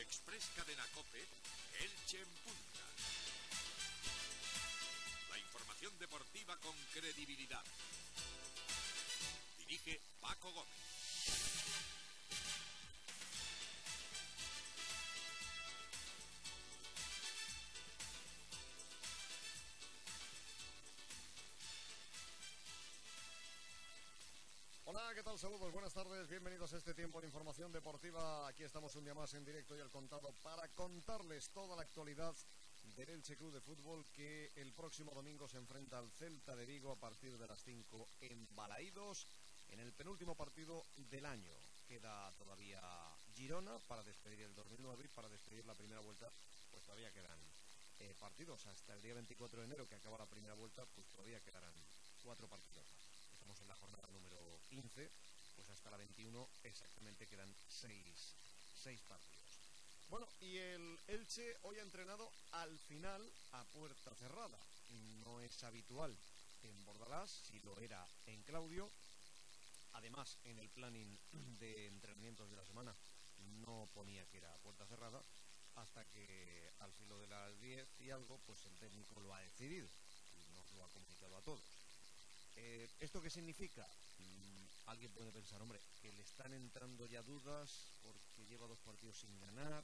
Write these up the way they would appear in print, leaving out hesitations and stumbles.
Express Cadena COPE, Elche en Punta. La información deportiva con credibilidad. Dirige Paco Gómez. Hola, ¿qué tal? Saludos, buenas tardes, bienvenidos a este tiempo de información deportiva. Aquí estamos un día más en directo y al contado para contarles toda la actualidad del Elche Club de Fútbol, que el próximo domingo se enfrenta al Celta de Vigo a partir de las 5 en Balaídos, en el penúltimo partido del año. Queda todavía Girona para despedir el 2009 y para despedir la primera vuelta, pues todavía quedan partidos. Hasta el día 24 de enero, que acaba la primera vuelta, pues todavía quedarán 4 partidos más. Estamos en la jornada número 15, pues hasta la 21 exactamente quedan 6 partidos. Bueno, y el Elche hoy ha entrenado al final a puerta cerrada. No es habitual en Bordalás, si lo era en Claudio. Además, en el planning de entrenamientos de la semana no ponía que era a puerta cerrada, hasta que al filo de las 10 y algo, pues el técnico lo ha decidido y nos lo ha comunicado a todos. ¿Esto qué significa? Alguien puede pensar, hombre, que le están entrando ya dudas porque lleva 2 partidos sin ganar.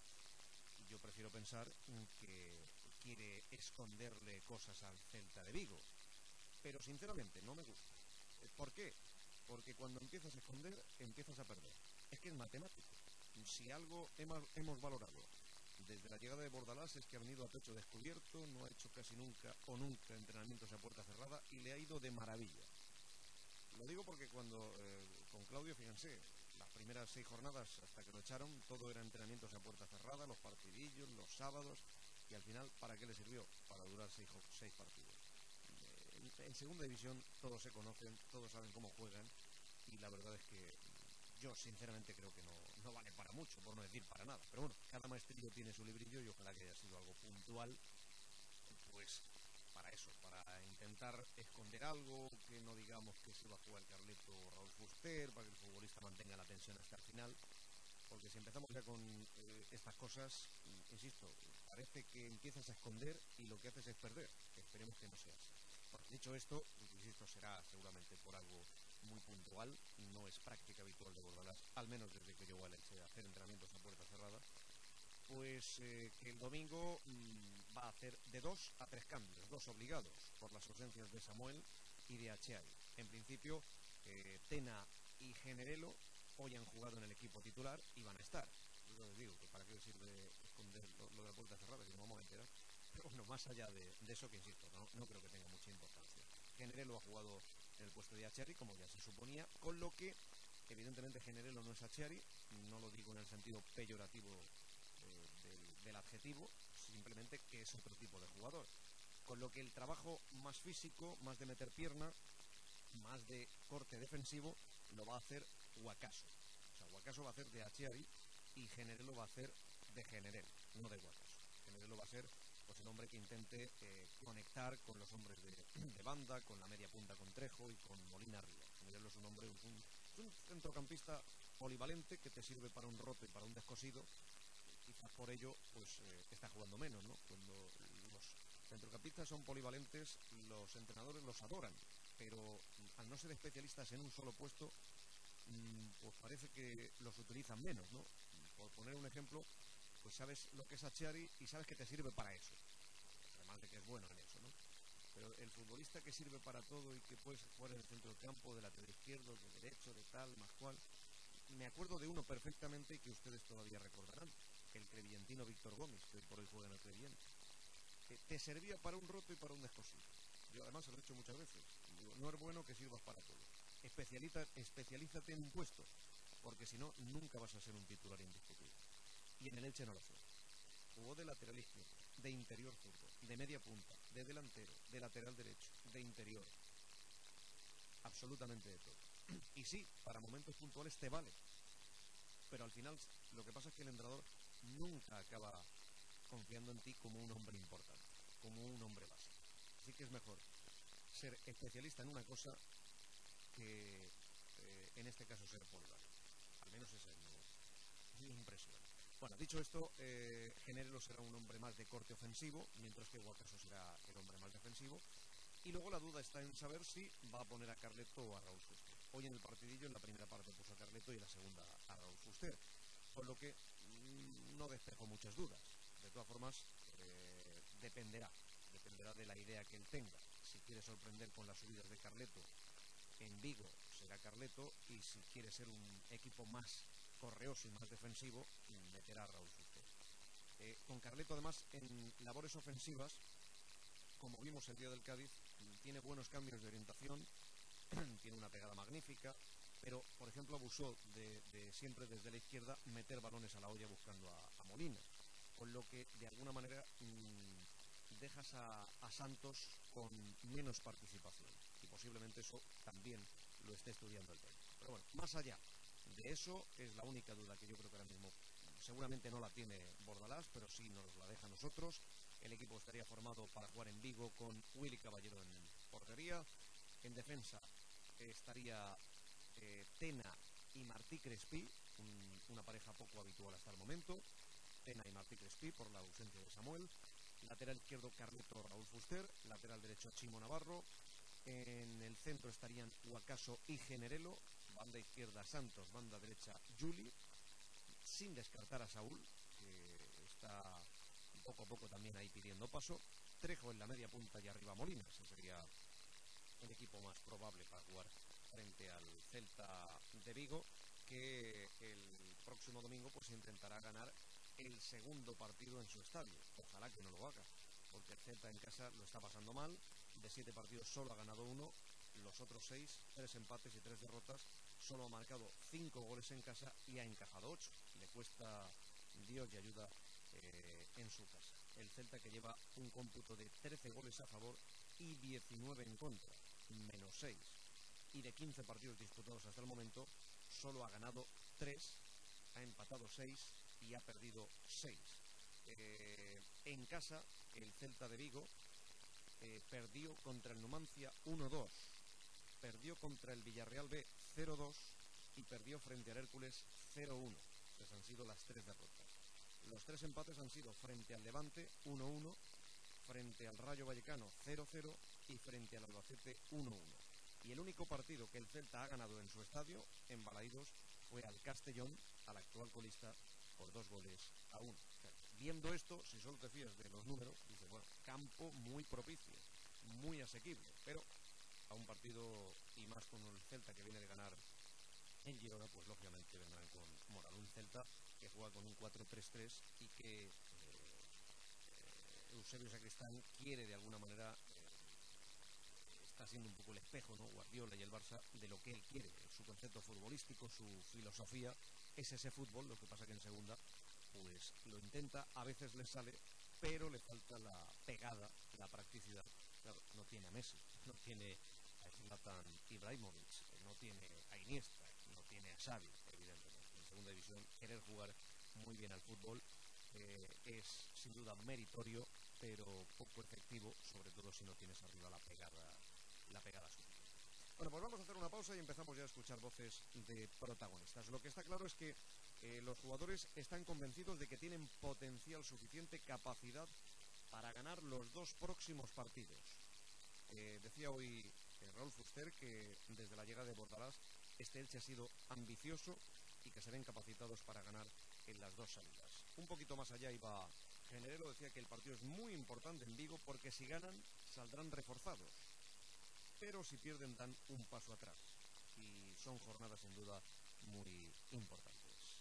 Yo prefiero pensar que quiere esconderle cosas al Celta de Vigo. Pero sinceramente no me gusta. ¿Por qué? Porque cuando empiezas a esconder, empiezas a perder. Es que es matemático. Si algo hemos valorado desde la llegada de Bordalás es que ha venido a pecho descubierto, no ha hecho casi nunca o nunca entrenamientos a puerta cerrada y le ha ido de maravilla. Lo digo porque cuando con Claudio, fíjense, las primeras 6 jornadas hasta que lo echaron, todo era entrenamientos a puerta cerrada, los partidillos, los sábados, y al final, ¿para qué le sirvió? Para durar 6 partidos. En segunda división todos se conocen, todos saben cómo juegan, y la verdad es que yo sinceramente creo que no vale para mucho, por no decir para nada. Pero bueno, cada maestrillo tiene su librillo y ojalá que haya sido algo puntual, pues para eso, para intentar esconder algo, que no digamos que se va a jugar Carleto o Raúl Fuster, para que el futbolista mantenga la tensión hasta el final. Porque si empezamos ya con estas cosas, insisto, parece que empiezas a esconder y lo que haces es perder. Esperemos que no sea así. Bueno, dicho esto, insisto, será seguramente por algo muy puntual, no es práctica habitual de Bordalás, al menos desde que llegó al Elche a hacer entrenamientos a puerta cerrada, pues que el domingo va a hacer de 2 a 3 cambios, 2 obligados, por las ausencias de Samuel y de Acheari. En principio, Tena y Generelo hoy han jugado en el equipo titular y van a estar. Yo les digo que para qué sirve esconder lo de la puerta cerrada, que no vamos a enterar. Pero bueno, más allá de eso, que insisto, no creo que tenga mucha importancia. Generelo ha jugado en el puesto de Acheari, como ya se suponía, con lo que evidentemente Generelo no es Acheari, no lo digo en el sentido peyorativo del adjetivo, simplemente que es otro tipo de jugador. Con lo que el trabajo más físico, más de meter pierna, más de corte defensivo, lo va a hacer Guacaso. O sea, Guacaso va a hacer de Acheari y Generelo va a hacer de Generelo, no de Guacaso. Generelo va a ser pues el hombre que intente conectar con los hombres de banda, con la media punta con Trejo y con Molina arriba. Generelo es un hombre, un centrocampista polivalente que te sirve para un roto y para un descosido. Quizás por ello pues está jugando menos, ¿no? Cuando los centrocampistas son polivalentes, los entrenadores los adoran, pero al no ser especialistas en un solo puesto, pues parece que los utilizan menos, ¿no? Por poner un ejemplo, pues sabes lo que es Acheari y sabes que te sirve para eso, además de que es bueno en eso, ¿no? Pero el futbolista que sirve para todo y que puedes jugar en el centro del campo, de lateral izquierdo, de derecho, de tal, más cual. Me acuerdo de uno perfectamente y que ustedes todavía recordarán, el crevillentino Víctor Gómez, que hoy por hoy juega en el Crevillente. Te servía para un roto y para un descosido. Yo además se lo he dicho muchas veces. Digo, no es bueno que sirvas para todo. Especialízate en un puesto, porque si no, nunca vas a ser un titular indiscutible. Y en el Elche no lo fue. Jugó de lateral izquierdo, de interior zurdo, de media punta, de delantero, de lateral derecho, de interior. Absolutamente de todo. Y sí, para momentos puntuales te vale. Pero al final lo que pasa es que el entrenador nunca acaba confiando en ti como un hombre importante, como un hombre básico. Así que es mejor ser especialista en una cosa que en este caso ser polivalente. Al menos esa es mi impresión. Bueno, dicho esto, Generelo será un hombre más de corte ofensivo, mientras que Guacaso será el hombre más defensivo. Y luego la duda está en saber si va a poner a Carleto o a Raúl Fuster. Hoy en el partidillo, en la primera parte, puso a Carleto y en la segunda a Raúl Fuster. Con lo que no despejo muchas dudas. De todas formas, dependerá de la idea que él tenga. Si quiere sorprender con las subidas de Carleto en Vigo, será Carleto, y si quiere ser un equipo más correoso y más defensivo, meterá a Raúl Fuster. Con Carleto, además, en labores ofensivas, como vimos el día del Cádiz, tiene buenos cambios de orientación, tiene una pegada magnífica, pero, por ejemplo, abusó de siempre desde la izquierda meter balones a la olla buscando a Molina, con lo que, de alguna manera, dejas a Santos con menos participación, y posiblemente eso también lo esté estudiando el técnico. Pero bueno, más allá de eso, es la única duda que yo creo que ahora mismo seguramente no la tiene Bordalás, pero sí nos la deja a nosotros. El equipo estaría formado para jugar en Vigo con Willy Caballero en portería. En defensa estaría Tena y Martí Crespí, una pareja poco habitual hasta el momento. Tena y Martí Crespí por la ausencia de Samuel. Lateral izquierdo Carleto, Raúl Fuster. Lateral derecho Chimo Navarro. En el centro estarían Guacaso y Generelo. Banda izquierda Santos, banda derecha Juli, sin descartar a Saúl, que está poco a poco también ahí pidiendo paso. Trejo en la media punta y arriba Molina. Ese sería el equipo más probable para jugar frente al Celta de Vigo, que el próximo domingo pues intentará ganar el segundo partido en su estadio. Ojalá que no lo haga, porque el Celta en casa lo está pasando mal. De 7 partidos solo ha ganado 1, los otros 6, 3 empates y 3 derrotas. Solo ha marcado 5 goles en casa y ha encajado 8. Le cuesta Dios y ayuda en su casa. El Celta, que lleva un cómputo de 13 goles a favor y 19 en contra, menos 6. Y de 15 partidos disputados hasta el momento, solo ha ganado 3, ha empatado 6 y ha perdido 6. En casa, el Celta de Vigo perdió contra el Numancia 1-2, perdió contra el Villarreal B 0-2 y perdió frente al Hércules 0-1. Esas han sido las 3 derrotas. Los 3 empates han sido frente al Levante 1-1, frente al Rayo Vallecano 0-0 y frente al Albacete 1-1. Y el único partido que el Celta ha ganado en su estadio, en Balaídos, fue al Castellón, al actual colista, por 2-1. O sea, viendo esto, si solo te fías de los números, dices, bueno, campo muy propicio, muy asequible, pero a un partido, y más con el Celta que viene de ganar en Girona, pues lógicamente vendrán con moral. Un Celta que juega con un 4-3-3 y que Eusebio Sacristán quiere de alguna manera, está siendo un poco el espejo, ¿no? Guardiola y el Barça, de lo que él quiere. Su concepto futbolístico, su filosofía es ese fútbol. Lo que pasa que en segunda pues lo intenta, a veces le sale, pero le falta la pegada, la practicidad. Claro, no tiene a Messi, no tiene a Zlatan Ibrahimovic, no tiene a Iniesta, no tiene a Xavi, evidentemente. En segunda división, querer jugar muy bien al fútbol es sin duda meritorio, pero poco efectivo, sobre todo si no tienes arriba la pegada suficiente. Bueno, pues vamos a hacer una pausa y empezamos ya a escuchar voces de protagonistas. Lo que está claro es que los jugadores están convencidos de que tienen potencial suficiente, capacidad para ganar los 2 próximos partidos. Decía hoy Raúl Fuster que desde la llegada de Bordalás este Elche ha sido ambicioso y que se ven capacitados para ganar en las 2 salidas. Un poquito más allá iba Generelo, decía que el partido es muy importante en Vigo porque si ganan saldrán reforzados, pero si pierden dan un paso atrás y son jornadas sin duda muy importantes.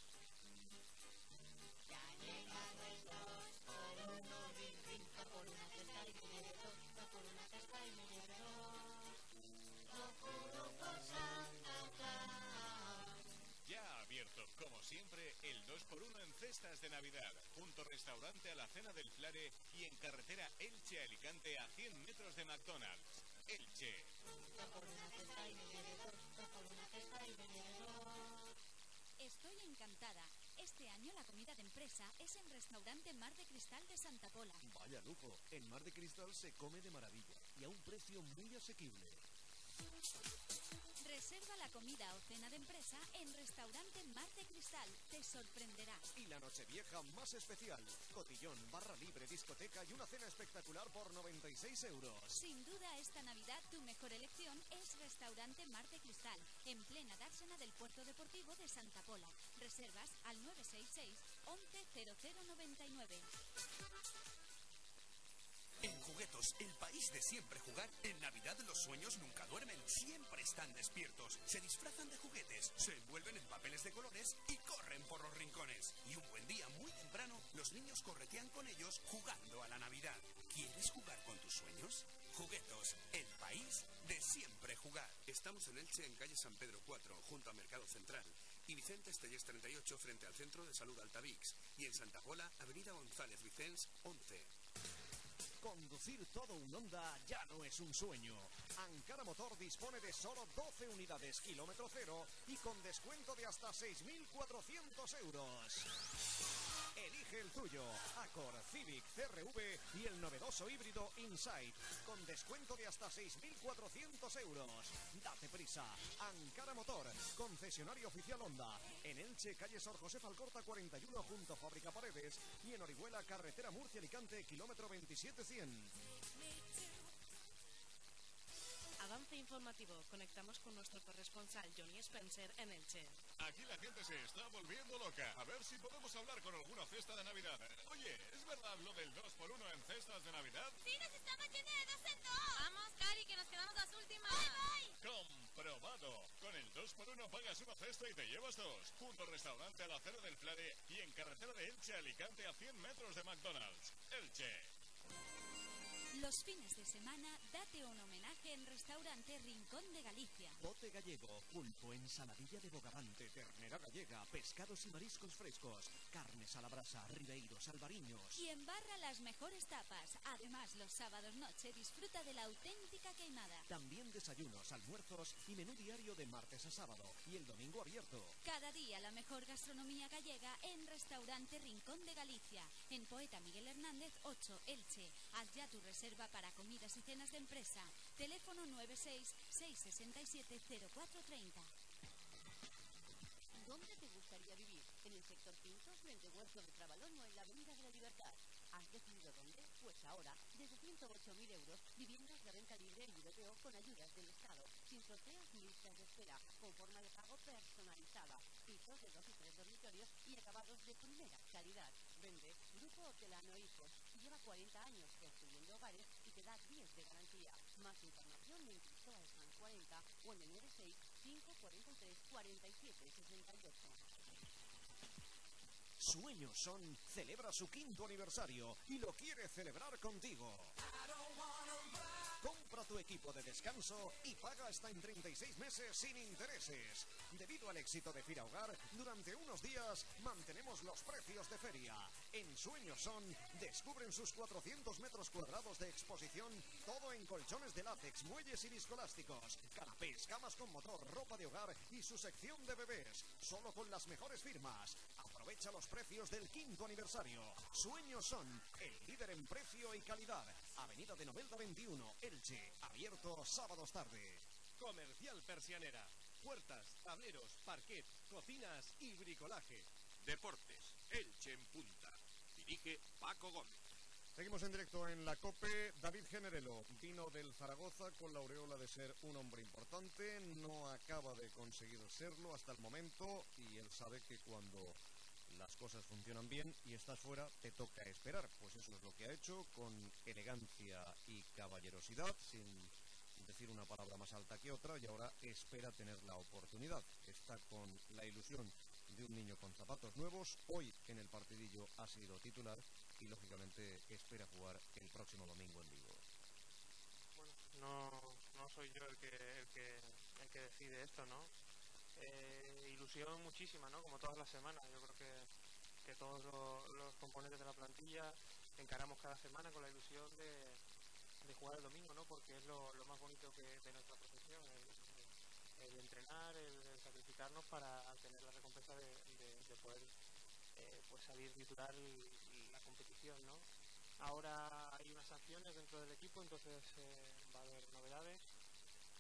Ya ha llegado el 2x1, ring, ring, va por una cesta y me lleve 2, va por una cesta y me lleve 2. Lo juro por Santa Claus. Ya ha abierto, como siempre, el 2x1 en cestas de Navidad, junto restaurante a la Cena del Flare y en carretera Elche a Alicante a 100 metros de McDonald's. Elche. Va por una cesta y me lleve 2, va por una cesta y me lleve 2. Estoy encantada. Este año la comida de empresa es en Restaurante Mar de Cristal de Santa Pola. Vaya lujo, en Mar de Cristal se come de maravilla y a un precio muy asequible. Reserva Reserva la comida o cena de empresa en Restaurante Mar de Cristal. Te sorprenderás. Y la nochevieja más especial. Cotillón, barra libre, discoteca y una cena espectacular por 96 euros. Sin duda, esta Navidad tu mejor elección es Restaurante Mar de Cristal, en plena dársena del Puerto Deportivo de Santa Pola. Reservas al 966 11 0099. En Juguetos, el país de siempre jugar, en Navidad los sueños nunca duermen, siempre están despiertos. Se disfrazan de juguetes, se envuelven en papeles de colores y corren por los rincones. Y un buen día, muy temprano, los niños corretean con ellos jugando a la Navidad. ¿Quieres jugar con tus sueños? Juguetos, el país de siempre jugar. Estamos en Elche, en calle San Pedro 4, junto a Mercado Central. Y Vicente Estellés 38, frente al Centro de Salud Altavix. Y en Santa Pola, avenida González Vicens 11. Conducir todo un Honda ya no es un sueño. Ankara Motor dispone de solo 12 unidades kilómetro cero y con descuento de hasta 6.400 euros. Elige el tuyo, Accord, Civic, CR-V y el novedoso híbrido Insight, con descuento de hasta 6.400 euros. Date prisa, Ankara Motor, concesionario oficial Honda, en Elche, calle Sor José Falcorta 41, junto a Fábrica Paredes, y en Orihuela, carretera Murcia-Alicante, kilómetro 27100. Avance informativo. Conectamos con nuestro corresponsal Johnny Spencer en Elche. Aquí la gente se está volviendo loca. A ver si podemos hablar con alguna cesta de Navidad. Oye, ¿es verdad lo del 2x1 en cestas de Navidad? ¡Sí, nos estamos yendo de 2 en 2! ¡Vamos, Cari, que nos quedamos las últimas! ¡Voy! ¡Comprobado! Con el 2x1 pagas una cesta y te llevas dos. Junto al restaurante a la acera del Flare y en carretera de Elche a Alicante a 100 metros de McDonald's. Elche. Los fines de semana, date un homenaje en Restaurante Rincón de Galicia. Bote gallego, pulpo, ensaladilla de bogavante, ternera gallega, pescados y mariscos frescos, carnes a la brasa, ribeiros, albariños. Y en barra las mejores tapas. Además, los sábados noche disfruta de la auténtica queimada. También desayunos, almuerzos y menú diario de martes a sábado y el domingo abierto. Cada día la mejor gastronomía gallega en Restaurante Rincón de Galicia. En Poeta Miguel Hernández 8, Elche. Haz ya tu reserva para comidas y cenas de empresa. Teléfono 96-667-0430. ¿Dónde te gustaría vivir? ¿En el sector Pintos, frente Huerto de Trabalón o en la Avenida de la Libertad? ¿Has decidido dónde? Pues ahora, desde 108.000 euros, viviendas de renta libre y VPO con ayudas del Estado, sin sorteos ni listas de espera, con forma de pago personalizada, pisos de 2 y 3 dormitorios y acabados de primera calidad. Vende Grupo Hortelano Hijos. Lleva 40 años construyendo hogares y te da 10 de garantía. Más información en Cristóbal San 40 o en el 96 543 47 68. Sueños Son celebra su 5º aniversario y lo quiere celebrar contigo. Compra tu equipo de descanso y paga hasta en 36 meses sin intereses. Debido al éxito de Fira Hogar, durante unos días mantenemos los precios de feria. En Sueños Son descubren sus 400 metros cuadrados de exposición, todo en colchones de látex, muelles y viscolásticos, canapés, camas con motor, ropa de hogar y su sección de bebés, solo con las mejores firmas. Aprovecha los precios del 5º aniversario. Sueños Son, el líder en precio y calidad. Avenida de Novelda 21, Elche, abierto sábados tarde. Comercial Persianera. Puertas, tableros, parquet, cocinas y bricolaje. Deportes, Elche en punta. Dirige Paco Gómez. Seguimos en directo en la COPE. David Generelo vino del Zaragoza con la aureola de ser un hombre importante. No acaba de conseguir serlo hasta el momento y él sabe que cuando las cosas funcionan bien y estás fuera, te toca esperar. Pues eso es lo que ha hecho, con elegancia y caballerosidad, sin decir una palabra más alta que otra, y ahora espera tener la oportunidad. Está con la ilusión de un niño con zapatos nuevos. Hoy en el partidillo ha sido titular y lógicamente espera jugar el próximo domingo en Vigo. Bueno, no soy yo el que decide esto, ¿no? Ilusión muchísima, ¿no? Como todas las semanas. Yo creo que todos los componentes de la plantilla encaramos cada semana con la ilusión de jugar el domingo, ¿no? Porque es lo más bonito de nuestra profesión, el entrenar, el sacrificarnos para tener la recompensa de poder pues salir titular la competición, ¿no? Ahora hay unas sanciones dentro del equipo, entonces va a haber novedades.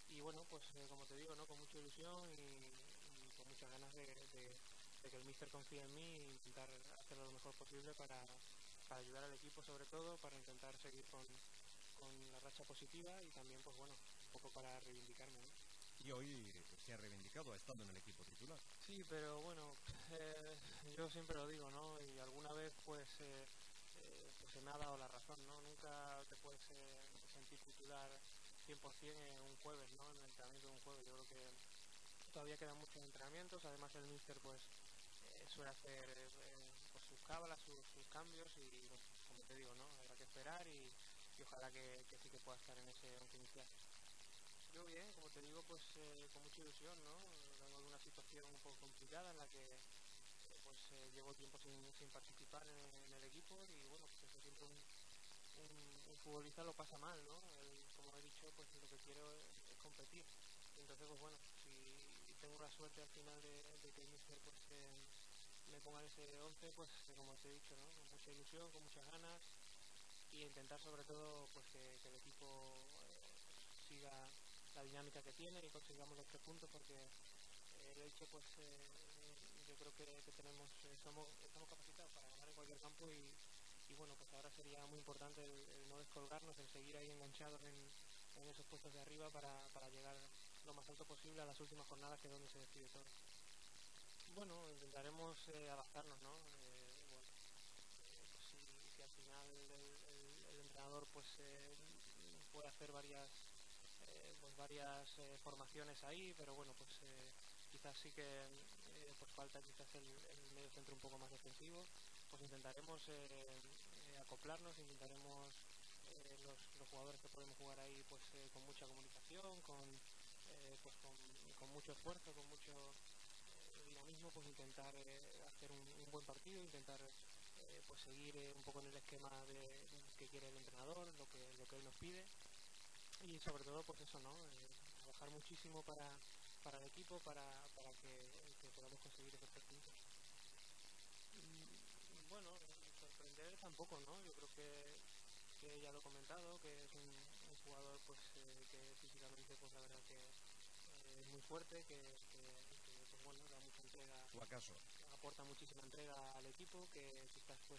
y bueno, pues como te digo, ¿no? Con mucha ilusión y con muchas ganas de que el míster confíe en mí e intentar hacerlo lo mejor posible para ayudar al equipo, sobre todo, para intentar seguir con la racha positiva y también, pues bueno, un poco para reivindicarme, ¿no? Y hoy se ha reivindicado, ha estado en el equipo titular. Sí, pero bueno, yo siempre lo digo, ¿no? Y alguna vez pues se me ha dado la razón, ¿no? Nunca te puedes sentir titular 100% en un jueves, ¿no? En el entrenamiento de un jueves. Yo creo que todavía quedan muchos entrenamientos. Además el míster pues suele hacer pues sus cábalas, sus cambios y bueno, como te digo, ¿no? Habrá que esperar y ojalá que sí que pueda estar en ese once inicial. Yo bien, como te digo, pues con mucha ilusión, ¿no? Vengo de una situación un poco complicada en la que pues llevo tiempo sin participar en el equipo y bueno, pues eso siempre un futbolista lo pasa mal, ¿no? Como he dicho, pues lo que quiero es competir. Entonces, pues bueno, si tengo la suerte al final de que el míster pues me ponga en ese 11, pues como te he dicho, ¿no? Con mucha ilusión, con muchas ganas y intentar sobre todo pues que el equipo pues, siga la dinámica que tiene y consigamos los 3 puntos porque el Elche pues yo creo que tenemos estamos capacitados para ganar en cualquier campo y bueno, pues ahora sería muy importante el no descolgarnos, el seguir ahí enganchados en esos puestos de arriba para llegar lo más alto posible a las últimas jornadas, que es donde se decide todo. Bueno, intentaremos adaptarnos, ¿no? Bueno, pues si al final el entrenador pues puede hacer varias formaciones ahí, pero bueno, pues quizás sí que pues falta quizás el medio centro un poco más defensivo, pues intentaremos acoplarnos, intentaremos los jugadores que podemos jugar ahí pues con mucha comunicación, pues con mucho esfuerzo, con mucho dinamismo, pues intentar hacer un buen partido, intentar pues seguir un poco en el esquema que quiere el entrenador, lo que él nos pide y sobre todo pues eso, ¿no? Trabajar muchísimo para el equipo, para que podamos conseguir esos 3 puntos. Bueno, sorprender tampoco, ¿no? Yo creo que ya lo he comentado, que es un jugador pues que físicamente pues la verdad que es muy fuerte, pues bueno, da mucha entrega. ¿O acaso? Aporta muchísima entrega al equipo, que quizás pues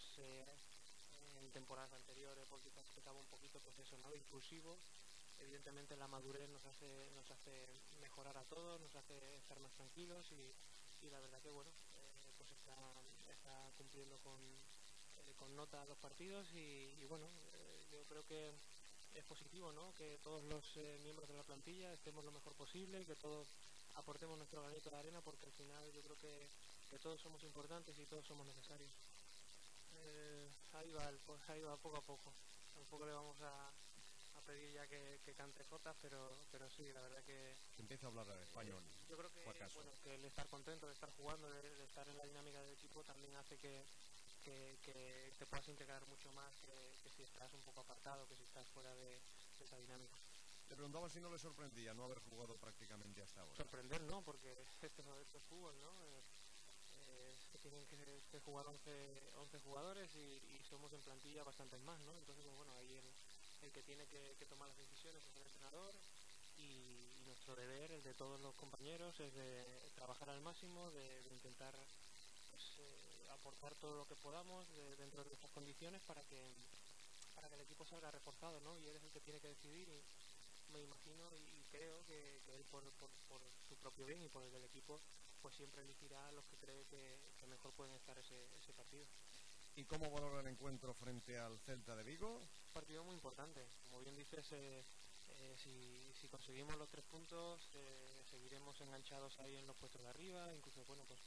en temporadas anteriores pues quizás pecaba un poquito pues eso, ¿no? Impulsivo. Evidentemente la madurez nos hace mejorar a todos, nos hace estar más tranquilos y la verdad que bueno, pues está cumpliendo con nota los partidos y bueno, yo creo que es positivo, ¿no? Que todos los miembros de la plantilla estemos lo mejor posible, que todos aportemos nuestro granito de arena porque al final yo creo que todos somos importantes y todos somos necesarios. Ahí va poco a poco. Tampoco le vamos a pedir ya que cante jotas, pero sí, la verdad que empieza a hablar español. Yo creo que bueno, que el estar contento de estar jugando, de estar en la dinámica del equipo también hace que te puedas integrar mucho más que si estás un poco apartado, que si estás fuera de esa dinámica. Le preguntaba si no le sorprendía no haber jugado prácticamente hasta ahora. Sorprender no, porque esto es fútbol, ¿no? Tienen que jugar 11 jugadores y somos en plantilla bastantes más, ¿no? Entonces, pues, bueno, ahí el que tiene que tomar las decisiones es el entrenador y nuestro deber, el de todos los compañeros, es de trabajar al máximo, de intentar pues, aportar todo lo que podamos dentro de estas condiciones para que el equipo salga reforzado, ¿no? Y él es el que tiene que decidir y me imagino y creo que él por su propio bien y por el del equipo pues siempre elegirá a los que cree que mejor pueden estar ese partido. ¿Y cómo valora el encuentro frente al Celta de Vigo? Un partido muy importante, como bien dices, si conseguimos los 3 puntos seguiremos enganchados ahí en los puestos de arriba, incluso bueno pues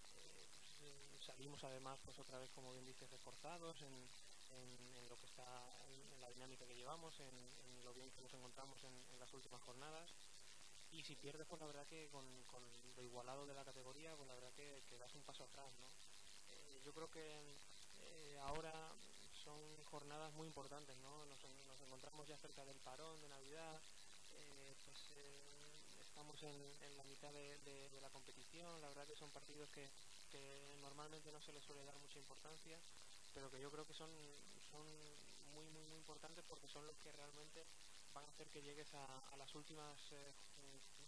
salimos además pues otra vez como bien dices reforzados en lo que está en la dinámica que llevamos, en lo bien que nos encontramos en las últimas jornadas y si pierdes pues la verdad que con lo igualado de la categoría pues la verdad que das un paso atrás, ¿no? Yo creo que ahora son jornadas muy importantes, ¿no? Nos encontramos ya cerca del parón de Navidad, estamos en la mitad de la competición, la verdad que son partidos que normalmente no se les suele dar mucha importancia, pero que yo creo que son muy importantes porque son los que realmente van a hacer que llegues a las últimas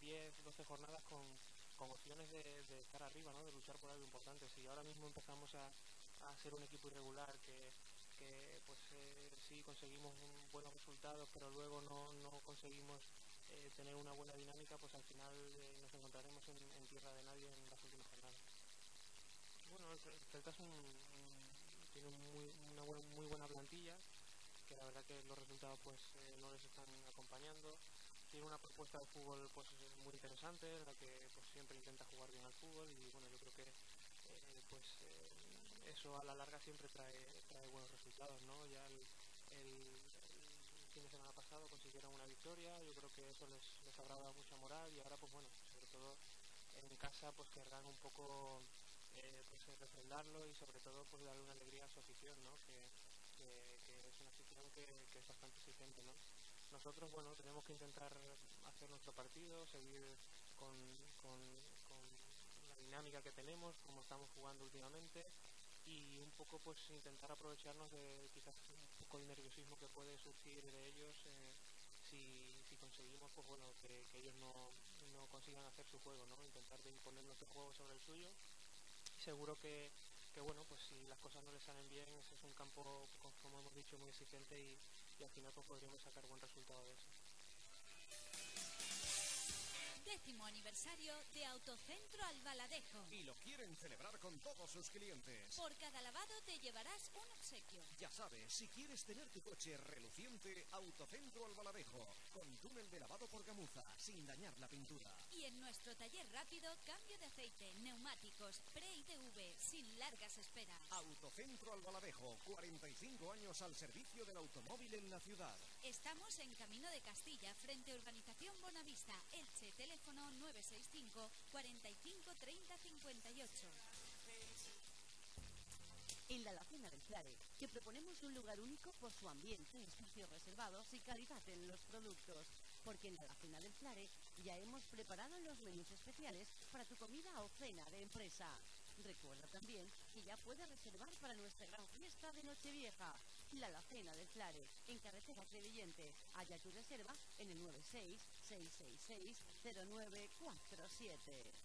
10, 12 jornadas con opciones de estar arriba, ¿no? De luchar por algo importante. Si ahora mismo empezamos a ser un equipo irregular que pues sí conseguimos buenos resultados, pero luego no conseguimos tener una buena dinámica, pues al final nos encontraremos en tierra de nadie en las últimas jornadas. Bueno, el Celta tiene muy buena plantilla, que la verdad que los resultados pues no les están acompañando. Tiene una propuesta de fútbol pues muy interesante, en la que pues siempre intenta jugar bien al fútbol, y bueno, yo creo que eso a la larga siempre trae buenos resultados, ¿no? Ya el fin de semana pasado consiguieron una victoria, yo creo que eso les habrá dado mucha moral, y ahora pues bueno, sobre todo en casa pues querrán un poco pues refrendarlo, y sobre todo pues darle una alegría a su afición, ¿no? Que es una afición que es bastante exigente, ¿no? Nosotros, bueno, tenemos que intentar hacer nuestro partido, seguir con la dinámica que tenemos, como estamos jugando últimamente, y un poco pues intentar aprovecharnos de quizás un poco el nerviosismo que puede surgir de ellos si conseguimos pues bueno que ellos no consigan hacer su juego, ¿no? Intentar de imponer nuestro juego sobre el suyo. Seguro que bueno, pues si las cosas no les salen bien, ese es un campo, como hemos dicho, muy exigente, y al final pues podríamos sacar buen resultado de eso. 10º aniversario de Autocentro Albaladejo. Y lo quieren celebrar con todos sus clientes. Por cada lavado te llevarás un obsequio. Ya sabes, si quieres tener tu coche reluciente, Autocentro Albaladejo, con túnel de lavado por gamuza, sin dañar la pintura. Y en nuestro taller rápido, cambio de aceite, neumáticos, pre-ITV, sin largas esperas. Autocentro Albaladejo, 45 años al servicio del automóvil en la ciudad. Estamos en Camino de Castilla, frente a Urbanización Bonavista, Elche, teléfono 965 45 30 58. En la Alacena del Flare, que proponemos un lugar único por su ambiente, espacios reservados y calidad en los productos. Porque en la Alacena del Flare ya hemos preparado los menús especiales para tu comida o cena de empresa. Recuerda también que ya puedes reservar para nuestra gran fiesta de Nochevieja. La Alacena del Flare, en carretera Crevillente. Haya tu reserva en el 96 666 0947.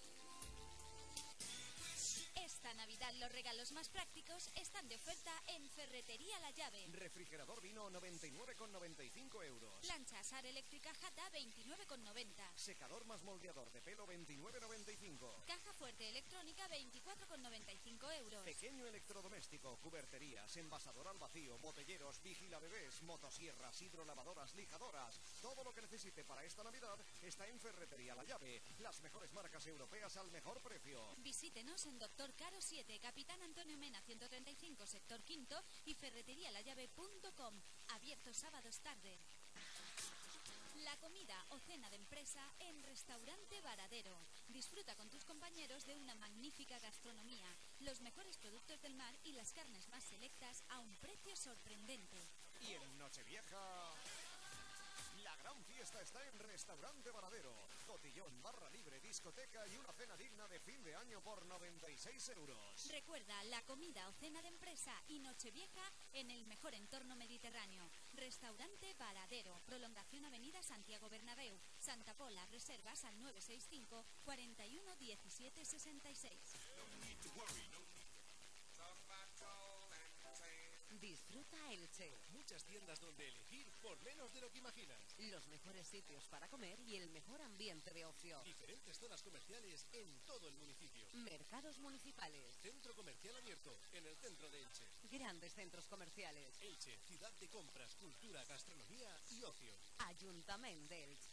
Esta Navidad los regalos más prácticos están de oferta en Ferretería La Llave. Refrigerador Vino 99,95 euros. Plancha Sar eléctrica Jata 29,90. Secador más moldeador de pelo 29,95. Caja fuerte electrónica 24,95 euros. Pequeño electrodoméstico, cuberterías, envasador al vacío, botelleros, vigilabebés, motosierras, hidrolavadoras, lijadoras. Todo lo que necesite para esta Navidad está en Ferretería La Llave. Las mejores marcas europeas al mejor precio. Visítenos en Doctor Caro 7, Capitán Antonio Mena 135, sector quinto, y ferreterialallave.com. Abierto sábados tarde. La comida o cena de empresa en Restaurante Varadero. Disfruta con tus compañeros de una magnífica gastronomía, los mejores productos del mar y las carnes más selectas a un precio sorprendente. Y en Nochevieja, la gran fiesta está en Restaurante Varadero. Cotillón, barra libre, discoteca y una cena digna de fin de año por 96 euros. Recuerda la comida o cena de empresa y Nochevieja en el mejor entorno mediterráneo. Restaurante Varadero, prolongación Avenida Santiago Bernabéu, Santa Pola. Reservas al 965 41 17 66. Disfruta Elche. Muchas tiendas donde elegir por menos de lo que imaginas. Los mejores sitios para comer y el mejor ambiente de ocio. Diferentes zonas comerciales en todo el municipio. Mercados municipales. Centro comercial abierto en el centro de Elche. Grandes centros comerciales. Elche, ciudad de compras, cultura, gastronomía y ocio. Ayuntamiento de Elche.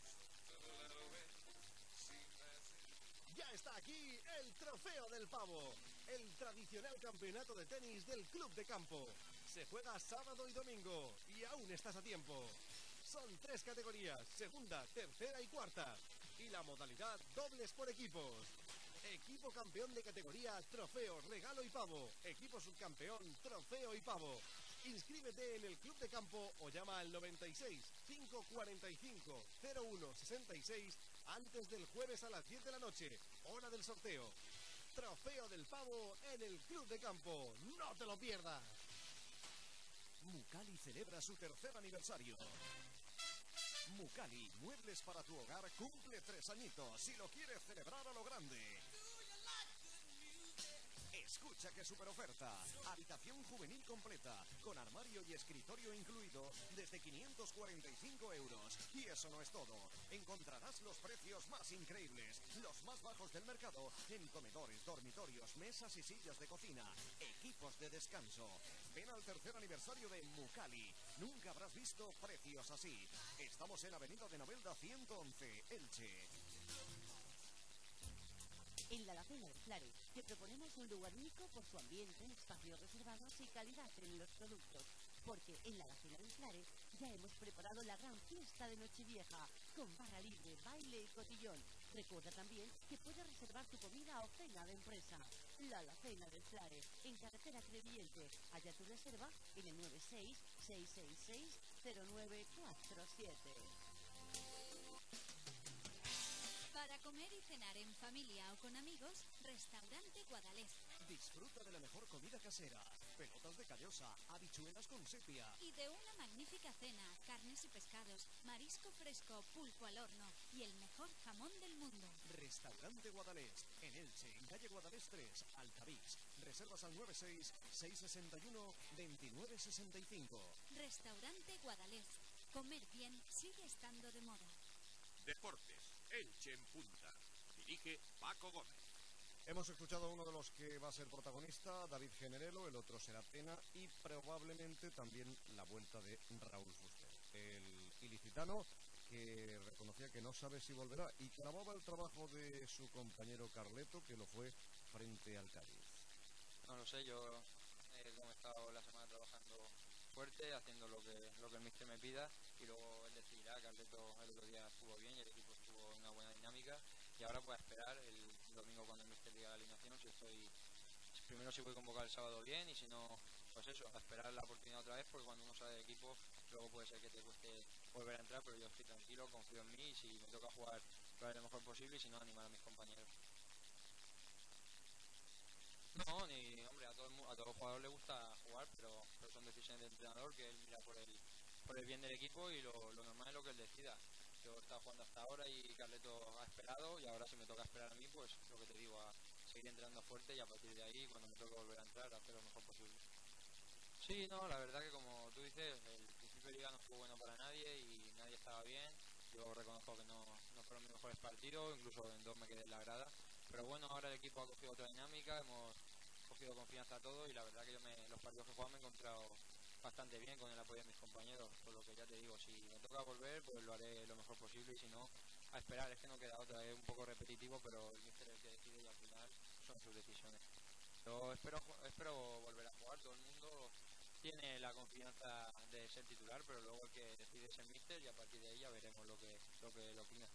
Ya está aquí el Trofeo del Pavo, el tradicional campeonato de tenis del Club de Campo. Se juega sábado y domingo y aún estás a tiempo. Son 3 categorías, segunda, tercera y cuarta. Y la modalidad dobles por equipos. Equipo campeón de categoría, trofeo, regalo y pavo. Equipo subcampeón, trofeo y pavo. Inscríbete en el Club de Campo o llama al 96 545 01 66 antes del jueves a las 10 de la noche, hora del sorteo. Trofeo del Pavo en el Club de Campo. ¡No te lo pierdas! Mucali celebra su tercer aniversario. Mucali, muebles para tu hogar, cumple 3 añitos y lo quieres celebrar a lo grande. Escucha qué super oferta. Habitación juvenil completa, con armario y escritorio incluido, desde 545 euros. Y eso no es todo. Encontrarás los precios más increíbles, los más bajos del mercado, en comedores, dormitorios, mesas y sillas de cocina, equipos de descanso. Ven al 3er aniversario de Mucali. Nunca habrás visto precios así. Estamos en Avenida de Novelda 111, Elche. En la Alacena del Flare te proponemos un lugar único por su ambiente, espacios reservados y calidad en los productos. Porque en la Alacena del Flare ya hemos preparado la gran fiesta de Nochevieja, con barra libre, baile y cotillón. Recuerda también que puedes reservar tu comida o cena de empresa. La Alacena del Flare, en carretera Crevillente. Halla tu reserva en el 96-666-0947. Para comer y cenar en familia o con amigos, Restaurante Guadalest. Disfruta de la mejor comida casera, pelotas de callosa, habichuelas con sepia. Y de una magnífica cena, carnes y pescados, marisco fresco, pulpo al horno y el mejor jamón del mundo. Restaurante Guadalest, en Elche, en calle Guadalest 3, Altavix. Reservas al 96-661-2965. Restaurante Guadalest. Comer bien sigue estando de moda. Deportes, Elche en punta. Dirige Paco Gómez. Hemos escuchado a uno de los que va a ser protagonista, David Generelo, el otro será Tena y probablemente también la vuelta de Raúl Fuster. El ilicitano que reconocía que no sabe si volverá y clavaba el trabajo de su compañero Carleto, que lo fue frente al Cádiz. No lo sé, yo como he estado la semana trabajando fuerte, haciendo lo que el míster me pida y luego él decidirá. Carleto el otro día estuvo bien y el equipo estuvo en una buena dinámica y ahora pues a esperar el domingo cuando el míster diga la alineación, primero si voy a convocar el sábado bien y si no, pues eso, a esperar la oportunidad otra vez, porque cuando uno sale del equipo luego puede ser que te cueste volver a entrar, pero yo estoy tranquilo, confío en mí y si me toca jugar lo haré lo mejor posible y si no, animar a mis compañeros. No, hombre, a todos los jugadores les gusta jugar, pero son decisiones del entrenador, que él mira por el bien del equipo y lo normal es lo que él decida. Yo he estado jugando hasta ahora y Carleto ha esperado y ahora si me toca esperar a mí, pues lo que te digo, a seguir entrenando fuerte y a partir de ahí, cuando me toque volver a entrar, a hacer lo mejor posible. Sí, no, la verdad que como tú dices, el principio de liga no fue bueno para nadie y nadie estaba bien. Yo reconozco que no fueron mis mejores partidos, incluso en 2 me quedé en la grada. Pero bueno, ahora el equipo ha cogido otra dinámica, hemos cogido confianza a todos y la verdad que los partidos que he jugado me he encontrado bastante bien con el apoyo de mis compañeros, por lo que ya te digo, si me toca volver pues lo haré lo mejor posible y si no, a esperar, es que no queda otra, es un poco repetitivo, pero el míster es el que decide y al final son sus decisiones. Yo espero volver a jugar, todo el mundo tiene la confianza de ser titular, pero luego el que decide es el míster y a partir de ahí ya veremos lo que opina.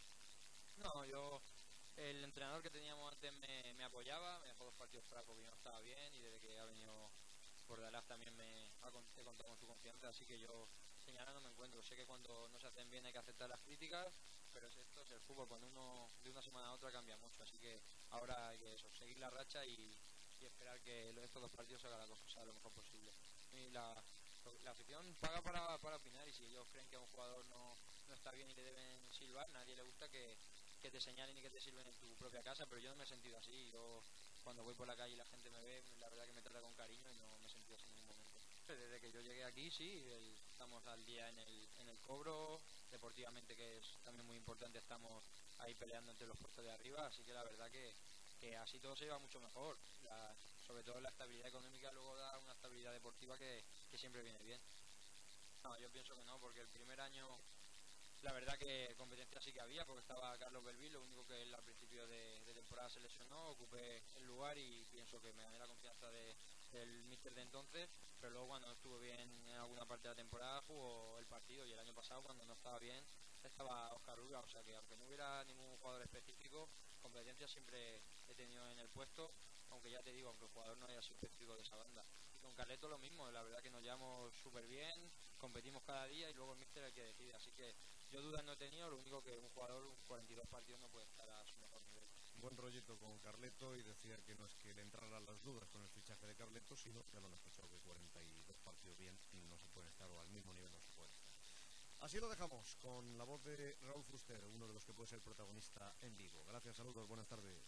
No, el entrenador que teníamos antes me apoyaba, me dejó 2 partidos fuera porque yo no estaba bien y desde que ha venido Bordalás también he contado con su confianza, así que yo señalando me encuentro. Sé que cuando no se hacen bien hay que aceptar las críticas, pero esto es el fútbol, cuando uno de una semana a otra cambia mucho, así que ahora hay que seguir la racha y esperar que estos 2 partidos haga la cosa lo mejor posible. Y la afición paga para opinar y si ellos creen que a un jugador no está bien y le deben silbar, nadie le gusta que te señalen y que te sirven en tu propia casa, pero yo no me he sentido así. Yo cuando voy por la calle y la gente me ve, la verdad que me trata con cariño y no me he sentido así en ningún momento. Desde que yo llegué aquí, sí, estamos al día en el cobro, deportivamente, que es también muy importante, estamos ahí peleando entre los puestos de arriba, así que la verdad que así todo se lleva mucho mejor. Sobre todo la estabilidad económica luego da una estabilidad deportiva que siempre viene bien. No, yo pienso que no, porque el primer año la verdad que competencia sí que había, porque estaba Carlos Belville, lo único que él al principio de temporada se lesionó, ocupé el lugar y pienso que me gané la confianza del míster de entonces, pero luego cuando estuvo bien en alguna parte de la temporada jugó el partido y el año pasado cuando no estaba bien estaba Óscar Rubio, o sea que aunque no hubiera ningún jugador específico, competencia siempre he tenido en el puesto, aunque ya te digo, aunque el jugador no haya sido específico de esa banda. Y con Carleto lo mismo, la verdad que nos llevamos súper bien, competimos cada día y luego el míster es el que decide, así que yo dudas no he tenido, lo único que un jugador 42 partidos no puede estar a su mejor nivel. Buen rollito con Carleto y decía que no es que le entraran las dudas con el fichaje de Carleto, sino que lo han escuchado que 42 partidos bien no se pueden estar o al mismo nivel no se pueden estar. Así lo dejamos con la voz de Raúl Fuster, uno de los que puede ser protagonista en vivo. Gracias, saludos, buenas tardes.